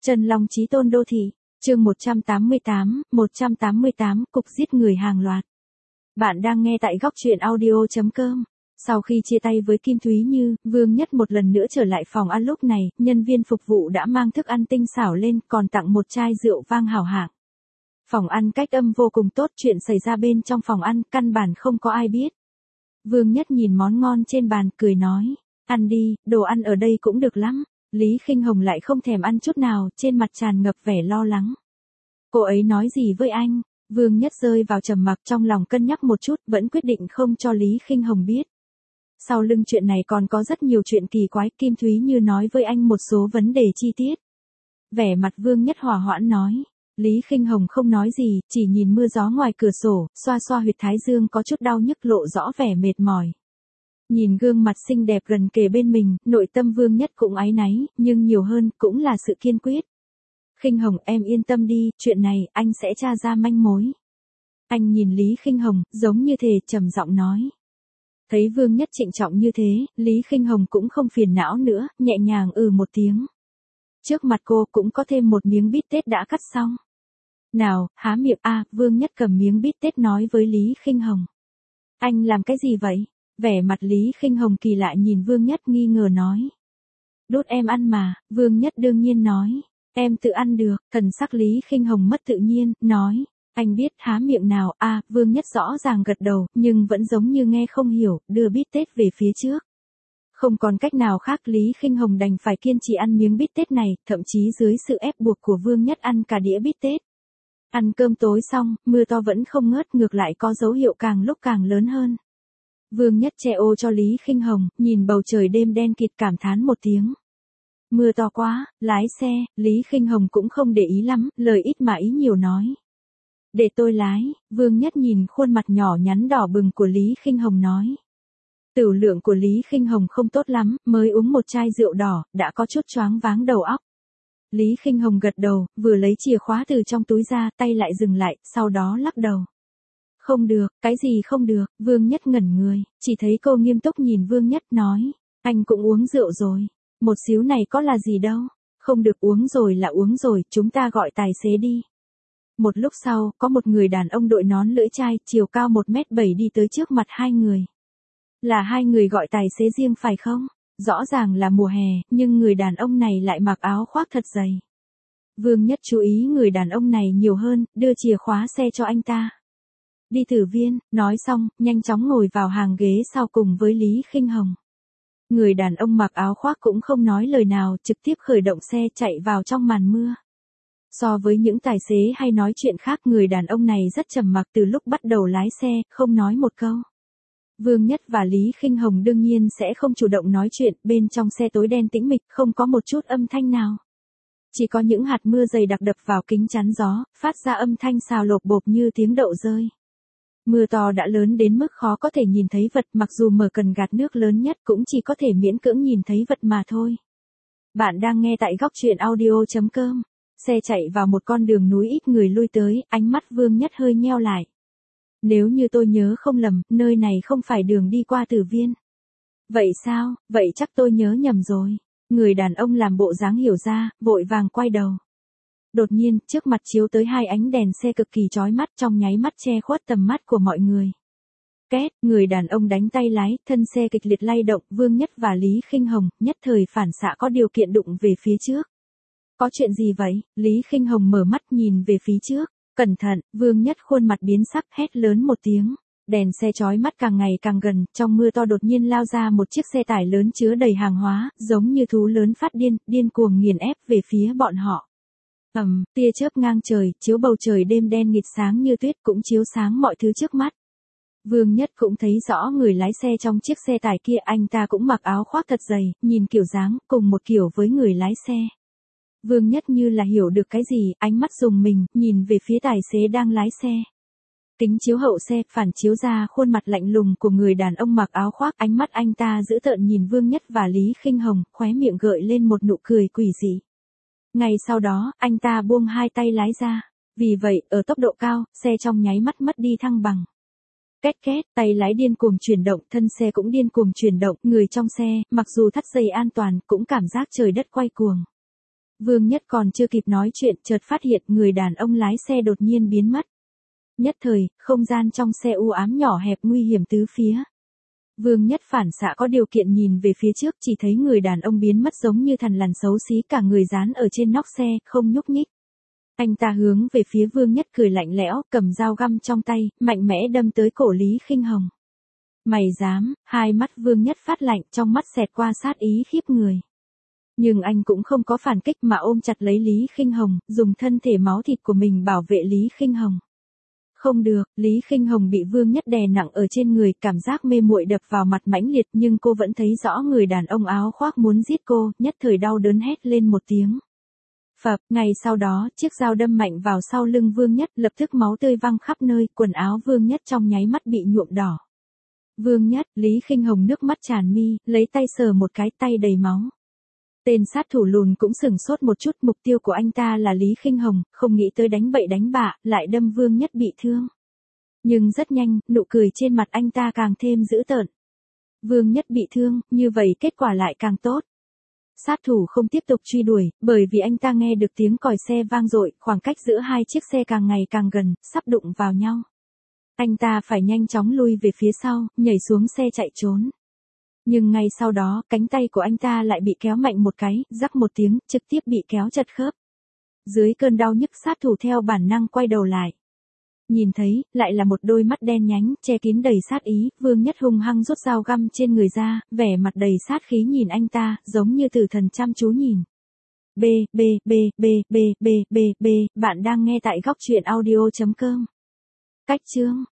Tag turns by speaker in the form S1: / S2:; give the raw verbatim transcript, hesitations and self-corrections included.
S1: Chân Long Chí Tôn Đô Thị, chương một trăm tám mươi tám, một trăm tám mươi tám, cục giết người hàng loạt. Bạn đang nghe tại góc truyện audio chấm com. Sau khi chia tay với Kim Thúy Như, Vương Nhất một lần nữa trở lại phòng ăn lúc này, nhân viên phục vụ đã mang thức ăn tinh xảo lên, còn tặng một chai rượu vang hảo hạng. Phòng ăn cách âm vô cùng tốt, chuyện xảy ra bên trong phòng ăn, căn bản không có ai biết. Vương Nhất nhìn món ngon trên bàn, cười nói, ăn đi, đồ ăn ở đây cũng được lắm. Lý Khinh Hồng lại không thèm ăn chút nào, trên mặt tràn ngập vẻ lo lắng. Cô ấy nói gì với anh? Vương Nhất rơi vào trầm mặc, trong lòng cân nhắc một chút, vẫn quyết định không cho Lý Khinh Hồng biết. Sau lưng chuyện này còn có rất nhiều chuyện kỳ quái, Kim Thúy Như nói với anh một số vấn đề chi tiết. Vẻ mặt Vương Nhất hòa hoãn nói. Lý Khinh Hồng không nói gì, chỉ nhìn mưa gió ngoài cửa sổ, xoa xoa huyệt thái dương có chút đau nhức, lộ rõ vẻ mệt mỏi. Nhìn gương mặt xinh đẹp gần kề bên mình, nội tâm Vương Nhất cũng áy náy, nhưng nhiều hơn cũng là sự kiên quyết. Khinh Hồng, em yên tâm đi, chuyện này anh sẽ tra ra manh mối. Anh nhìn Lý Khinh Hồng, giống như thề, trầm giọng nói. Thấy Vương Nhất trịnh trọng như thế, Lý Khinh Hồng cũng không phiền não nữa, nhẹ nhàng ừ một tiếng. Trước mặt cô cũng có thêm một miếng bít tết đã cắt xong. Nào, há miệng a, à, Vương Nhất cầm miếng bít tết nói với Lý Khinh Hồng. Anh làm cái gì vậy? Vẻ mặt Lý Khinh Hồng kỳ lạ nhìn Vương Nhất nghi ngờ nói. Đốt em ăn mà, Vương Nhất đương nhiên nói. Em tự ăn được, thần sắc Lý Khinh Hồng mất tự nhiên, nói. Anh biết, há miệng nào, a, à, Vương Nhất rõ ràng gật đầu, nhưng vẫn giống như nghe không hiểu, đưa bít tết về phía trước. Không còn cách nào khác, Lý Khinh Hồng đành phải kiên trì ăn miếng bít tết này, thậm chí dưới sự ép buộc của Vương Nhất ăn cả đĩa bít tết. Ăn cơm tối xong, mưa to vẫn không ngớt, ngược lại có dấu hiệu càng lúc càng lớn hơn. Vương Nhất che ô cho Lý Khinh Hồng, nhìn bầu trời đêm đen kịt cảm thán một tiếng. Mưa to quá, lái xe, Lý Khinh Hồng cũng không để ý lắm, lời ít mà ý nhiều nói. Để tôi lái, Vương Nhất nhìn khuôn mặt nhỏ nhắn đỏ bừng của Lý Khinh Hồng nói. Tửu lượng của Lý Khinh Hồng không tốt lắm, mới uống một chai rượu đỏ, đã có chút choáng váng đầu óc. Lý Khinh Hồng gật đầu, vừa lấy chìa khóa từ trong túi ra, tay lại dừng lại, sau đó lắc đầu. Không được, cái gì không được, Vương Nhất ngẩn người, chỉ thấy cô nghiêm túc nhìn Vương Nhất nói, anh cũng uống rượu rồi, một xíu này có là gì đâu, không được uống rồi là uống rồi, chúng ta gọi tài xế đi. Một lúc sau, có một người đàn ông đội nón lưỡi chai, chiều cao một mét bảy đi tới trước mặt hai người. Là hai người gọi tài xế riêng phải không? Rõ ràng là mùa hè, nhưng người đàn ông này lại mặc áo khoác thật dày. Vương Nhất chú ý người đàn ông này nhiều hơn, đưa chìa khóa xe cho anh ta. Đi Tử Viên, nói xong, nhanh chóng ngồi vào hàng ghế sau cùng với Lý Khinh Hồng. Người đàn ông mặc áo khoác cũng không nói lời nào, trực tiếp khởi động xe chạy vào trong màn mưa. So với những tài xế hay nói chuyện khác, người đàn ông này rất trầm mặc từ lúc bắt đầu lái xe, không nói một câu. Vương Nhất và Lý Khinh Hồng đương nhiên sẽ không chủ động nói chuyện, bên trong xe tối đen tĩnh mịch, không có một chút âm thanh nào. Chỉ có những hạt mưa dày đặc đập vào kính chắn gió, phát ra âm thanh xào lộp bộp như tiếng đậu rơi. Mưa to đã lớn đến mức khó có thể nhìn thấy vật, mặc dù mở cần gạt nước lớn nhất cũng chỉ có thể miễn cưỡng nhìn thấy vật mà thôi. Bạn đang nghe tại góc truyện audio chấm com. Xe chạy vào một con đường núi ít người lui tới, ánh mắt Vương Nhất hơi nheo lại. Nếu như tôi nhớ không lầm, nơi này không phải đường đi qua Tử Viên. Vậy sao, vậy chắc tôi nhớ nhầm rồi. Người đàn ông làm bộ dáng hiểu ra, vội vàng quay đầu. Đột nhiên, trước mặt chiếu tới hai ánh đèn xe cực kỳ chói mắt, trong nháy mắt che khuất tầm mắt của mọi người. Két, người đàn ông đánh tay lái, thân xe kịch liệt lay động, Vương Nhất và Lý Khinh Hồng, nhất thời phản xạ có điều kiện đụng về phía trước. Có chuyện gì vậy? Lý Khinh Hồng mở mắt nhìn về phía trước. Cẩn thận, Vương Nhất khuôn mặt biến sắc, hét lớn một tiếng. Đèn xe chói mắt càng ngày càng gần, trong mưa to đột nhiên lao ra một chiếc xe tải lớn chứa đầy hàng hóa, giống như thú lớn phát điên, điên cuồng nghiền ép về phía bọn họ. Ầm, um, tia chớp ngang trời, chiếu bầu trời đêm đen nghịt sáng như tuyết, cũng chiếu sáng mọi thứ trước mắt. Vương Nhất cũng thấy rõ người lái xe trong chiếc xe tải kia, anh ta cũng mặc áo khoác thật dày, nhìn kiểu dáng, cùng một kiểu với người lái xe. Vương Nhất như là hiểu được cái gì, ánh mắt rùng mình, nhìn về phía tài xế đang lái xe. Kính chiếu hậu xe, phản chiếu ra khuôn mặt lạnh lùng của người đàn ông mặc áo khoác, ánh mắt anh ta dữ tợn nhìn Vương Nhất và Lý Khinh Hồng, khóe miệng gợi lên một nụ cười quỷ dị. Ngay sau đó, anh ta buông hai tay lái ra. Vì vậy, ở tốc độ cao, xe trong nháy mắt mất đi thăng bằng. Két két, tay lái điên cuồng chuyển động, thân xe cũng điên cuồng chuyển động, người trong xe, mặc dù thắt dây an toàn, cũng cảm giác trời đất quay cuồng. Vương Nhất còn chưa kịp nói chuyện chợt phát hiện người đàn ông lái xe đột nhiên biến mất. Nhất thời, không gian trong xe u ám nhỏ hẹp nguy hiểm tứ phía. Vương Nhất phản xạ có điều kiện nhìn về phía trước chỉ thấy người đàn ông biến mất giống như thằn lằn xấu xí cả người dán ở trên nóc xe, không nhúc nhích. Anh ta hướng về phía Vương Nhất cười lạnh lẽo, cầm dao găm trong tay, mạnh mẽ đâm tới cổ Lý Khinh Hồng. Mày dám, hai mắt Vương Nhất phát lạnh, trong mắt xẹt qua sát ý khiếp người. Nhưng anh cũng không có phản kích mà ôm chặt lấy Lý Khinh Hồng, dùng thân thể máu thịt của mình bảo vệ Lý Khinh Hồng. Không được, Lý Khinh Hồng bị Vương Nhất đè nặng ở trên người, cảm giác mê muội đập vào mặt mãnh liệt nhưng cô vẫn thấy rõ người đàn ông áo khoác muốn giết cô, nhất thời đau đớn hét lên một tiếng. Phập, ngày sau đó, chiếc dao đâm mạnh vào sau lưng Vương Nhất, lập tức máu tươi văng khắp nơi, quần áo Vương Nhất trong nháy mắt bị nhuộm đỏ. Vương Nhất, Lý Khinh Hồng nước mắt tràn mi, lấy tay sờ một cái, tay đầy máu. Tên sát thủ lùn cũng sửng sốt một chút, mục tiêu của anh ta là Lý Khinh Hồng, không nghĩ tới đánh bậy đánh bạ, lại đâm Vương Nhất bị thương. Nhưng rất nhanh, nụ cười trên mặt anh ta càng thêm dữ tợn. Vương Nhất bị thương, như vậy kết quả lại càng tốt. Sát thủ không tiếp tục truy đuổi, bởi vì anh ta nghe được tiếng còi xe vang dội, khoảng cách giữa hai chiếc xe càng ngày càng gần, sắp đụng vào nhau. Anh ta phải nhanh chóng lui về phía sau, nhảy xuống xe chạy trốn. Nhưng ngay sau đó, cánh tay của anh ta lại bị kéo mạnh một cái, rắc một tiếng, trực tiếp bị kéo chật khớp. Dưới cơn đau nhức sát thủ theo bản năng quay đầu lại. Nhìn thấy, lại là một đôi mắt đen nhánh, che kín đầy sát ý, Vương Nhất hung hăng rút dao găm trên người ra, vẻ mặt đầy sát khí nhìn anh ta, giống như tử thần chăm chú nhìn. B, B, B, B, B, B, B, B, bạn đang nghe tại góc truyện audio chấm com. Cách chương